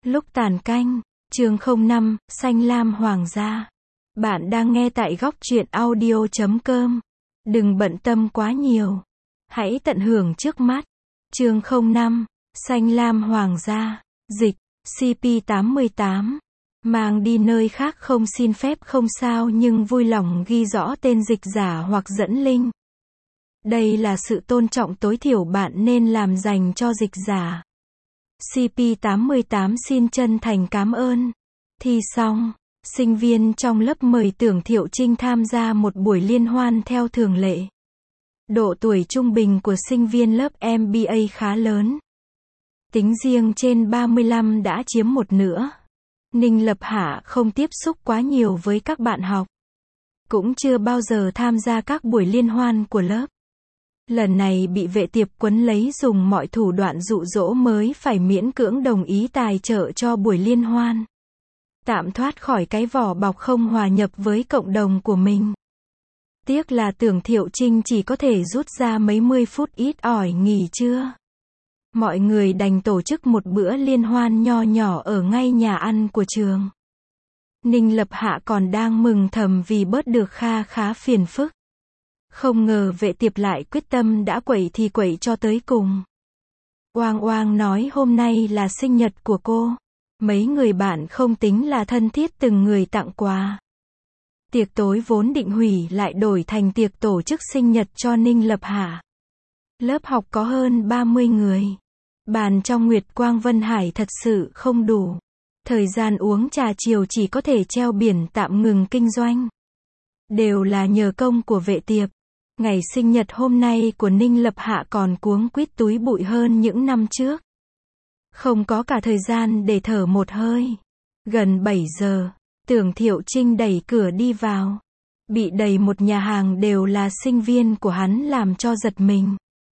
Lúc tàn canh, chương 05, Xanh Lam Hoàng gia. Bạn đang nghe tại góc truyện audio.com. Đừng bận tâm quá nhiều. Hãy tận hưởng trước mắt. Chương 05, Xanh Lam Hoàng gia. Dịch, CP88. Mang đi nơi khác không xin phép không sao nhưng vui lòng ghi rõ tên dịch giả hoặc dẫn link. Đây là sự tôn trọng tối thiểu bạn nên làm dành cho dịch giả. CP88 xin chân thành cảm ơn. Thi xong, sinh viên trong lớp mời Tưởng Thiệu Trinh tham gia một buổi liên hoan theo thường lệ. Độ tuổi trung bình của sinh viên lớp MBA khá lớn. Tính riêng trên 35 đã chiếm một nửa. Ninh Lập Hạ không tiếp xúc quá nhiều với các bạn học. Cũng chưa bao giờ tham gia các buổi liên hoan của lớp. Lần này bị vệ tiệp quấn lấy dùng mọi thủ đoạn dụ dỗ mới phải miễn cưỡng đồng ý tài trợ cho buổi liên hoan. Tạm thoát khỏi cái vỏ bọc không hòa nhập với cộng đồng của mình. Tiếc là Tưởng Thiệu Trinh chỉ có thể rút ra mấy mươi phút ít ỏi nghỉ trưa. Mọi người đành tổ chức một bữa liên hoan nho nhỏ ở ngay nhà ăn của trường. Ninh Lập Hạ còn đang mừng thầm vì bớt được kha khá phiền phức. Không ngờ vệ tiệp lại quyết tâm đã quẩy thì quẩy cho tới cùng. Oang Oang nói hôm nay là sinh nhật của cô. Mấy người bạn không tính là thân thiết từng người tặng quà. Tiệc tối vốn định hủy lại đổi thành tiệc tổ chức sinh nhật cho Ninh Lập Hạ. Lớp học có hơn 30 người. Bàn trong Nguyệt Quang Vân Hải thật sự không đủ. Thời gian uống trà chiều chỉ có thể treo biển tạm ngừng kinh doanh. Đều là nhờ công của vệ tiệp. Ngày sinh nhật hôm nay của Ninh Lập Hạ còn cuống quýt túi bụi hơn những năm trước. Không có cả thời gian để thở một hơi. Gần 7 giờ, Tưởng Thiệu Trinh đẩy cửa đi vào. Bị đầy một nhà hàng đều là sinh viên của hắn làm cho giật mình.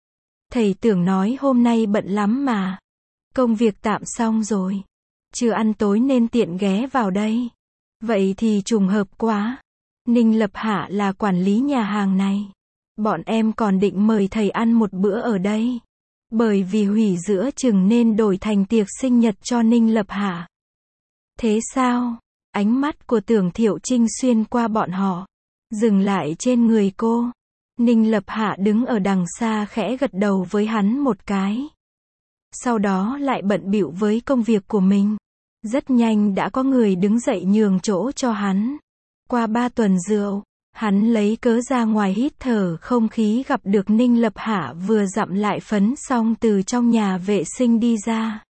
Thầy Tưởng nói hôm nay bận lắm mà. Công việc tạm xong rồi. Chưa ăn tối nên tiện ghé vào đây. Vậy thì trùng hợp quá. Ninh Lập Hạ là quản lý nhà hàng này. Bọn em còn định mời thầy ăn một bữa ở đây. Bởi vì hủy giữa chừng nên đổi thành tiệc sinh nhật cho Ninh Lập Hạ. Thế sao? Ánh mắt của Tưởng Thiệu Trinh xuyên qua bọn họ. Dừng lại trên người cô. Ninh Lập Hạ đứng ở đằng xa khẽ gật đầu với hắn một cái. Sau đó lại bận bịu với công việc của mình. Rất nhanh đã có người đứng dậy nhường chỗ cho hắn. Qua 3 tuần rượu, hắn lấy cớ ra ngoài hít thở không khí gặp được Ninh Lập Hạ vừa dặm lại phấn xong từ trong nhà vệ sinh đi ra.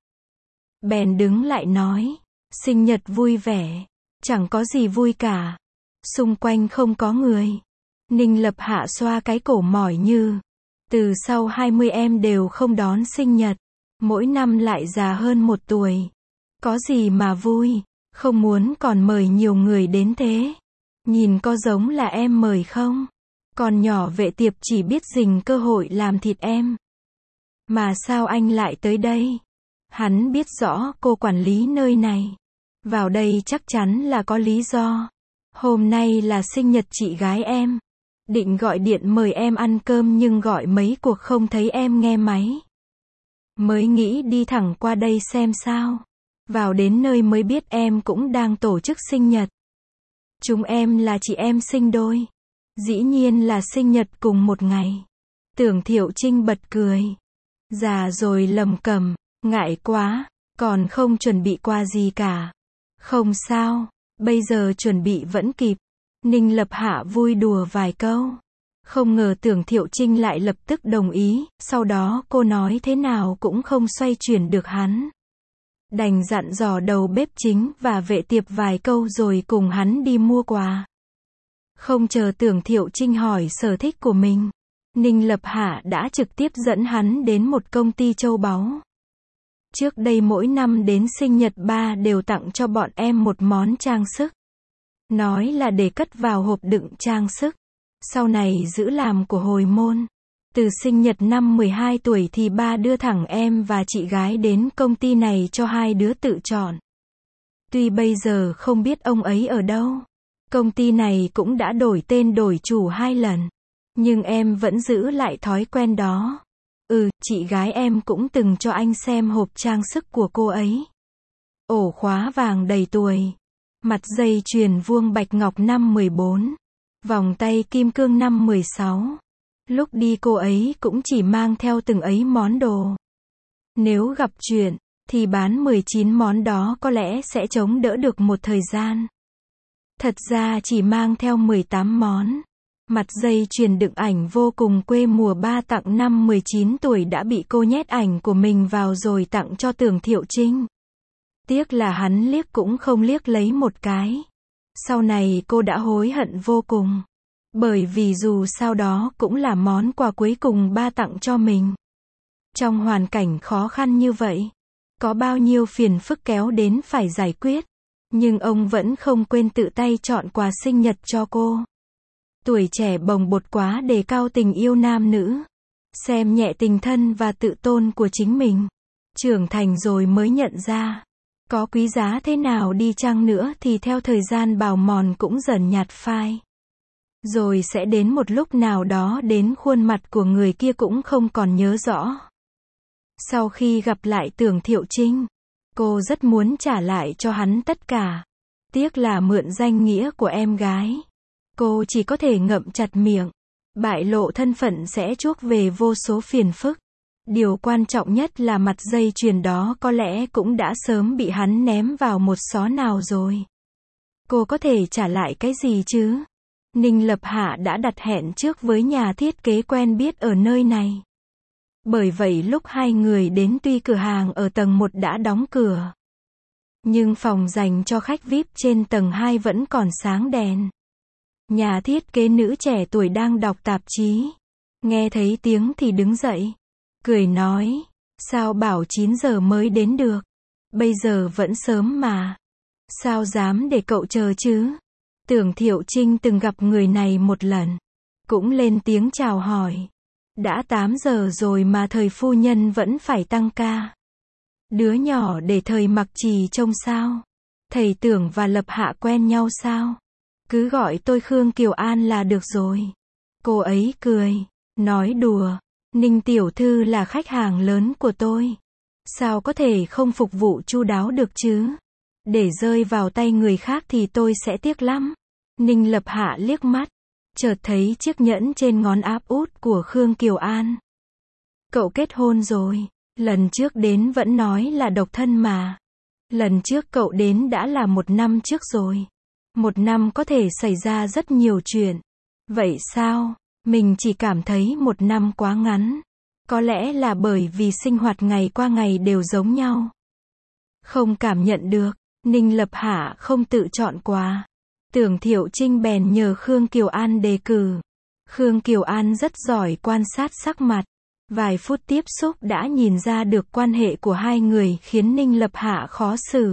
Bèn đứng lại nói, sinh nhật vui vẻ, chẳng có gì vui cả. Xung quanh không có người. Ninh Lập Hạ xoa cái cổ mỏi như, từ sau 20 em đều không đón sinh nhật, mỗi năm lại già hơn 1 tuổi. Có gì mà vui, không muốn còn mời nhiều người đến thế. Nhìn có giống là em mời không? Còn nhỏ vệ tiệp chỉ biết dình cơ hội làm thịt em. Mà sao anh lại tới đây? Hắn biết rõ cô quản lý nơi này. Vào đây chắc chắn là có lý do. Hôm nay là sinh nhật chị gái em. Định gọi điện mời em ăn cơm nhưng gọi mấy cuộc không thấy em nghe máy. Mới nghĩ đi thẳng qua đây xem sao. Vào đến nơi mới biết em cũng đang tổ chức sinh nhật. Chúng em là chị em sinh đôi. Dĩ nhiên là sinh nhật cùng một ngày. Tưởng Thiệu Trinh bật cười. Già rồi lầm cẩm, ngại quá, còn không chuẩn bị quà gì cả. Không sao, bây giờ chuẩn bị vẫn kịp. Ninh Lập Hạ vui đùa vài câu. Không ngờ Tưởng Thiệu Trinh lại lập tức đồng ý, sau đó cô nói thế nào cũng không xoay chuyển được hắn. Đành dặn dò đầu bếp chính và vệ tiệp vài câu rồi cùng hắn đi mua quà. Không chờ Tưởng Thiệu Trinh hỏi sở thích của mình, Ninh Lập Hạ đã trực tiếp dẫn hắn đến một công ty châu báu. Trước đây mỗi năm đến sinh nhật ba đều tặng cho bọn em một món trang sức. Nói là để cất vào hộp đựng trang sức. Sau này giữ làm của hồi môn. Từ sinh nhật năm 12 tuổi thì ba đưa thẳng em và chị gái đến công ty này cho hai đứa tự chọn. Tuy bây giờ không biết ông ấy ở đâu. Công ty này cũng đã đổi tên đổi chủ 2 lần. Nhưng em vẫn giữ lại thói quen đó. Chị gái em cũng từng cho anh xem hộp trang sức của cô ấy. ổ khóa vàng đầy tuổi, mặt dây chuyền vuông bạch ngọc năm 14, vòng tay kim cương năm 16. Lúc đi cô ấy cũng chỉ mang theo từng ấy món đồ. Nếu gặp chuyện, thì bán 19 món đó có lẽ sẽ chống đỡ được một thời gian. Thật ra chỉ mang theo 18 món. Mặt dây chuyền đựng ảnh vô cùng quê mùa ba tặng năm 19 tuổi đã bị cô nhét ảnh của mình vào rồi tặng cho Tưởng Thiệu Trinh. Tiếc là hắn liếc cũng không liếc lấy một cái. Sau này cô đã hối hận vô cùng. Bởi vì dù sao đó cũng là món quà cuối cùng ba tặng cho mình. Trong hoàn cảnh khó khăn như vậy, có bao nhiêu phiền phức kéo đến phải giải quyết. Nhưng ông vẫn không quên tự tay chọn quà sinh nhật cho cô. Tuổi trẻ bồng bột quá đề cao tình yêu nam nữ. Xem nhẹ tình thân và tự tôn của chính mình. Trưởng thành rồi mới nhận ra. Có quý giá thế nào đi chăng nữa thì theo thời gian bào mòn cũng dần nhạt phai. Rồi sẽ đến một lúc nào đó đến khuôn mặt của người kia cũng không còn nhớ rõ. Sau khi gặp lại Tưởng Thiệu Trinh, cô rất muốn trả lại cho hắn tất cả. Tiếc là mượn danh nghĩa của em gái. Cô chỉ có thể ngậm chặt miệng. Bại lộ thân phận sẽ chuốc về vô số phiền phức. Điều quan trọng nhất là mặt dây chuyền đó có lẽ cũng đã sớm bị hắn ném vào một xó nào rồi. Cô có thể trả lại cái gì chứ? Ninh Lập Hạ đã đặt hẹn trước với nhà thiết kế quen biết ở nơi này. Bởi vậy lúc hai người đến tuy cửa hàng ở tầng 1 đã đóng cửa. Nhưng phòng dành cho khách VIP trên tầng 2 vẫn còn sáng đèn. Nhà thiết kế nữ trẻ tuổi đang đọc tạp chí. Nghe thấy tiếng thì đứng dậy. Cười nói, sao bảo 9 giờ mới đến được. Bây giờ vẫn sớm mà. Sao dám để cậu chờ chứ? Tưởng Thiệu Trinh từng gặp người này một lần. Cũng lên tiếng chào hỏi. Đã 8 giờ rồi mà thời phu nhân vẫn phải tăng ca. Đứa nhỏ để thời mặc trì trông sao? Thầy Tưởng và Lập Hạ quen nhau sao? Cứ gọi tôi Khương Kiều An là được rồi. Cô ấy cười, nói đùa. Ninh tiểu thư là khách hàng lớn của tôi. Sao có thể không phục vụ chu đáo được chứ? Để rơi vào tay người khác thì tôi sẽ tiếc lắm. Ninh Lập Hạ liếc mắt. Chợt thấy chiếc nhẫn trên ngón áp út của Khương Kiều An. Cậu kết hôn rồi. Lần trước đến vẫn nói là độc thân mà. Lần trước cậu đến đã là 1 năm trước rồi. 1 năm có thể xảy ra rất nhiều chuyện. Vậy sao? Mình chỉ cảm thấy 1 năm quá ngắn. Có lẽ là bởi vì sinh hoạt ngày qua ngày đều giống nhau. Không cảm nhận được. Ninh Lập Hạ không tự chọn quà. Tưởng Thiệu Trinh bèn nhờ Khương Kiều An đề cử. Khương Kiều An rất giỏi quan sát sắc mặt. Vài phút tiếp xúc đã nhìn ra được quan hệ của hai người khiến Ninh Lập Hạ khó xử.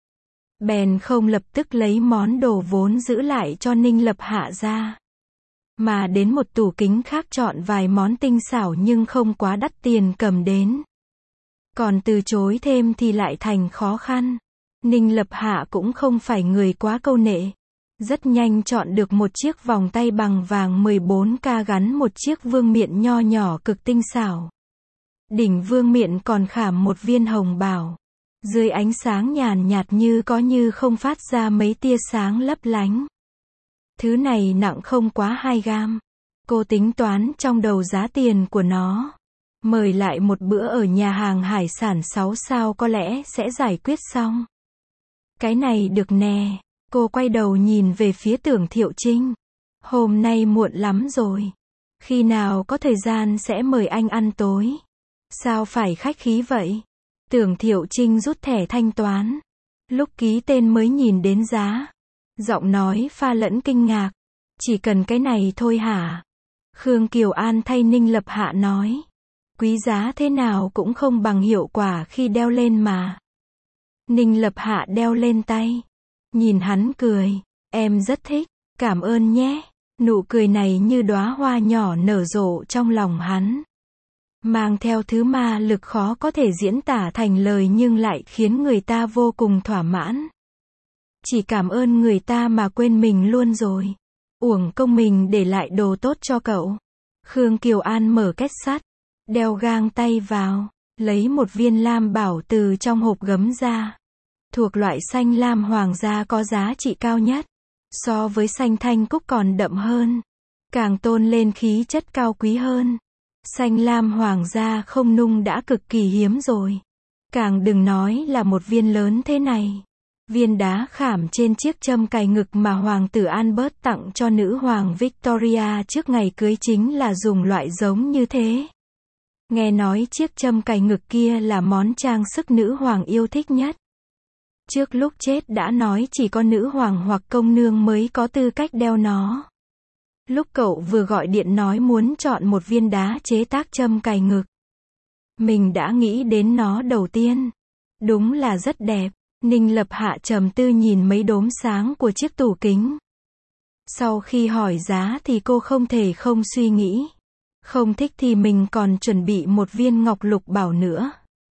Bèn không lập tức lấy món đồ vốn giữ lại cho Ninh Lập Hạ ra. Mà đến một tủ kính khác chọn vài món tinh xảo nhưng không quá đắt tiền cầm đến. Còn từ chối thêm thì lại thành khó khăn. Ninh Lập Hạ cũng không phải người quá câu nệ. Rất nhanh chọn được một chiếc vòng tay bằng vàng 14K gắn một chiếc vương miện nho nhỏ cực tinh xảo. Đỉnh vương miện còn khảm một viên hồng bảo. Dưới ánh sáng nhàn nhạt như có như không phát ra mấy tia sáng lấp lánh. Thứ này nặng không quá 2 gam. Cô tính toán trong đầu giá tiền của nó. Mời lại một bữa ở nhà hàng hải sản 6 sao có lẽ sẽ giải quyết xong. Cái này được nè. Cô quay đầu nhìn về phía Tưởng Thiệu Trinh. Hôm nay muộn lắm rồi. Khi nào có thời gian sẽ mời anh ăn tối. Sao phải khách khí vậy? Tưởng Thiệu Trinh rút thẻ thanh toán. Lúc ký tên mới nhìn đến giá. Giọng nói pha lẫn kinh ngạc. Chỉ cần cái này thôi hả? Khương Kiều An thay Ninh Lập Hạ nói. Quý giá thế nào cũng không bằng hiệu quả khi đeo lên mà. Ninh Lập Hạ đeo lên tay. Nhìn hắn cười. Em rất thích. Cảm ơn nhé. Nụ cười này như đóa hoa nhỏ nở rộ trong lòng hắn. Mang theo thứ ma lực khó có thể diễn tả thành lời nhưng lại khiến người ta vô cùng thỏa mãn. Chỉ cảm ơn người ta mà quên mình luôn rồi. Uổng công mình để lại đồ tốt cho cậu. Khương Kiều An mở két sắt. Đeo gang tay vào. Lấy một viên lam bảo từ trong hộp gấm ra. Thuộc loại xanh lam hoàng gia có giá trị cao nhất. So với xanh thanh cúc còn đậm hơn. Càng tôn lên khí chất cao quý hơn. Xanh lam hoàng gia không nung đã cực kỳ hiếm rồi. Càng đừng nói là một viên lớn thế này. Viên đá khảm trên chiếc châm cài ngực mà hoàng tử Albert tặng cho nữ hoàng Victoria trước ngày cưới chính là dùng loại giống như thế. Nghe nói chiếc châm cài ngực kia là món trang sức nữ hoàng yêu thích nhất. Trước lúc chết đã nói chỉ có nữ hoàng hoặc công nương mới có tư cách đeo nó. Lúc cậu vừa gọi điện nói muốn chọn một viên đá chế tác châm cài ngực, mình đã nghĩ đến nó đầu tiên. Đúng là rất đẹp. Ninh Lập Hạ trầm tư nhìn mấy đốm sáng của chiếc tủ kính. Sau khi hỏi giá thì cô không thể không suy nghĩ. Không thích thì mình còn chuẩn bị một viên ngọc lục bảo nữa.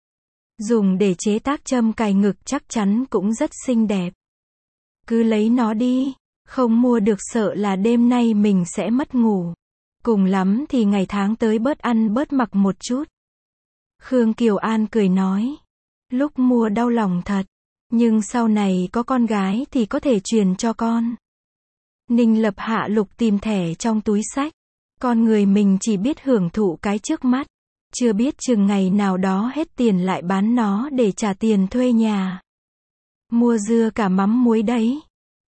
Dùng để chế tác châm cài ngực chắc chắn cũng rất xinh đẹp. Cứ lấy nó đi. Không mua được sợ là đêm nay mình sẽ mất ngủ. Cùng lắm thì ngày tháng tới bớt ăn bớt mặc một chút. Khương Kiều An cười nói. Lúc mua đau lòng thật. Nhưng sau này có con gái thì có thể truyền cho con. Ninh Lập Hạ lục tìm thẻ trong túi xách. Con người mình chỉ biết hưởng thụ cái trước mắt. Chưa biết chừng ngày nào đó hết tiền lại bán nó để trả tiền thuê nhà. Mua dưa cả mắm muối đấy.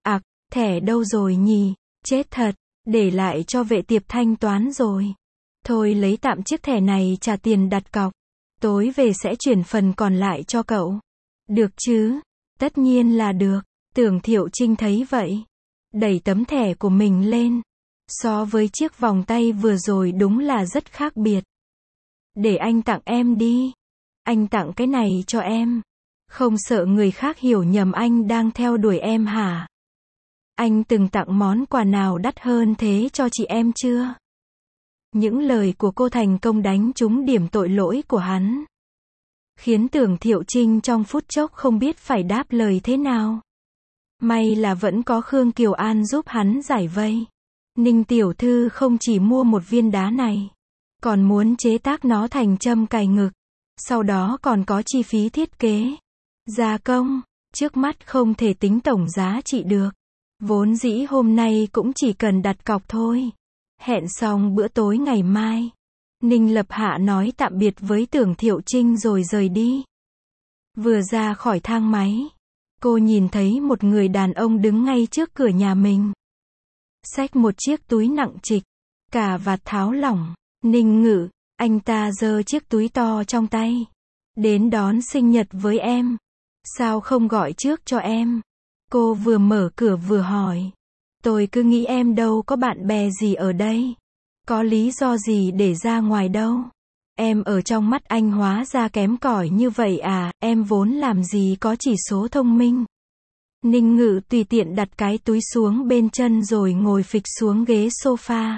Thẻ đâu rồi nhỉ? Chết thật, để lại cho vệ tiệp thanh toán rồi. Thôi lấy tạm chiếc thẻ này trả tiền đặt cọc. Tối về sẽ chuyển phần còn lại cho cậu. Được chứ? Tất nhiên là được. Tưởng Thiệu Trinh thấy vậy. Đẩy tấm thẻ của mình lên. So với chiếc vòng tay vừa rồi đúng là rất khác biệt. Để anh tặng em đi. Anh tặng cái này cho em. Không sợ người khác hiểu nhầm anh đang theo đuổi em hả? Anh từng tặng món quà nào đắt hơn thế cho chị em chưa? Những lời của cô thành công đánh trúng điểm tội lỗi của hắn. Khiến Tưởng Thiệu Trinh trong phút chốc không biết phải đáp lời thế nào. May là vẫn có Khương Kiều An giúp hắn giải vây. Ninh tiểu thư không chỉ mua một viên đá này. Còn muốn chế tác nó thành châm cài ngực. Sau đó còn có chi phí thiết kế. Gia công. Trước mắt không thể tính tổng giá trị được. Vốn dĩ hôm nay cũng chỉ cần đặt cọc thôi. Hẹn xong bữa tối ngày mai. Ninh Lập Hạ nói tạm biệt với Tưởng Thiệu Trinh rồi rời đi. Vừa ra khỏi thang máy, cô nhìn thấy một người đàn ông đứng ngay trước cửa nhà mình. Xách một chiếc túi nặng trịch, cà vạt tháo lỏng. Ninh Ngự, anh ta giơ chiếc túi to trong tay. Đến đón sinh nhật với em. Sao không gọi trước cho em? Cô vừa mở cửa vừa hỏi. Tôi cứ nghĩ em đâu có bạn bè gì ở đây. Có lý do gì để ra ngoài đâu. Em ở trong mắt anh hóa ra kém cỏi như vậy à, em vốn làm gì có chỉ số thông minh. Ninh Ngự tùy tiện đặt cái túi xuống bên chân rồi ngồi phịch xuống ghế sofa.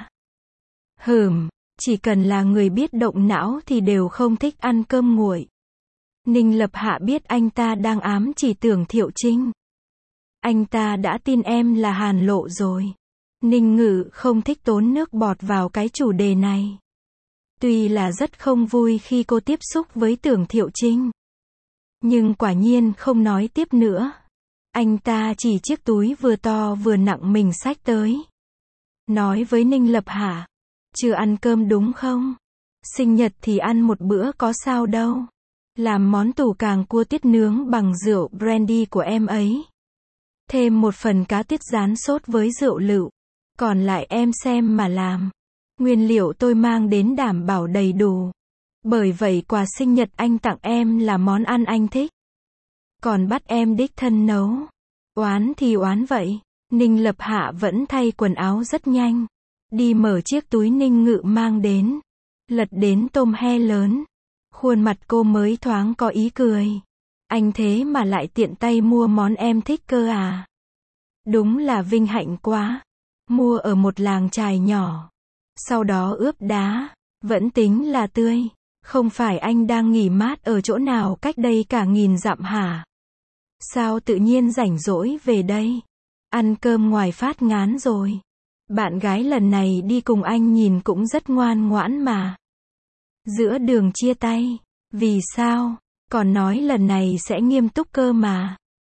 Chỉ cần là người biết động não thì đều không thích ăn cơm nguội. Ninh Lập Hạ biết anh ta đang ám chỉ Tưởng Thiệu Trinh. Anh ta đã tin em là Hàn Lộ rồi. Ninh Ngự không thích tốn nước bọt vào cái chủ đề này. Tuy là rất không vui khi cô tiếp xúc với Tưởng Thiệu Trinh. Nhưng quả nhiên không nói tiếp nữa. Anh ta chỉ chiếc túi vừa to vừa nặng mình xách tới. Nói với Ninh Lập Hạ. Chưa ăn cơm đúng không? Sinh nhật thì ăn một bữa có sao đâu. Làm món tủ càng cua tiết nướng bằng rượu brandy của em ấy. Thêm một phần cá tiết rán sốt với rượu lựu. Còn lại em xem mà làm. Nguyên liệu tôi mang đến đảm bảo đầy đủ. Bởi vậy quà sinh nhật anh tặng em là món ăn anh thích. Còn bắt em đích thân nấu. Oán thì oán vậy. Ninh Lập Hạ vẫn thay quần áo rất nhanh. Đi mở chiếc túi Ninh Ngự mang đến. Lật đến tôm he lớn. Khuôn mặt cô mới thoáng có ý cười. Anh thế mà lại tiện tay mua món em thích cơ à? Đúng là vinh hạnh quá. Mua ở một làng chài nhỏ. Sau đó ướp đá. Vẫn tính là tươi. Không phải anh đang nghỉ mát ở chỗ nào cách đây cả 1000 dặm hả? Sao tự nhiên rảnh rỗi về đây? Ăn cơm ngoài phát ngán rồi. Bạn gái lần này đi cùng anh nhìn cũng rất ngoan ngoãn mà. Giữa đường chia tay. Vì sao? Còn nói lần này sẽ nghiêm túc cơ mà.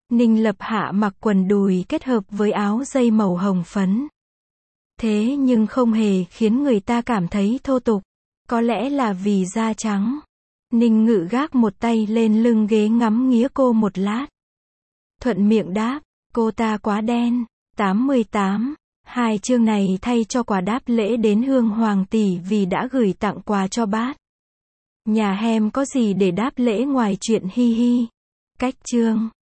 Ninh Lập Hạ mặc quần đùi kết hợp với áo dây màu hồng phấn. Thế nhưng không hề khiến người ta cảm thấy thô tục. Có lẽ là vì da trắng. Ninh Ngự gác một tay lên lưng ghế ngắm nghía cô một lát. Thuận miệng đáp, cô ta quá đen. 88. Hai chương này thay cho quà đáp lễ đến Hương Hoàng tỷ vì đã gửi tặng quà cho bác. Nhà Hem có gì để đáp lễ ngoài chuyện hi hi. Cách chương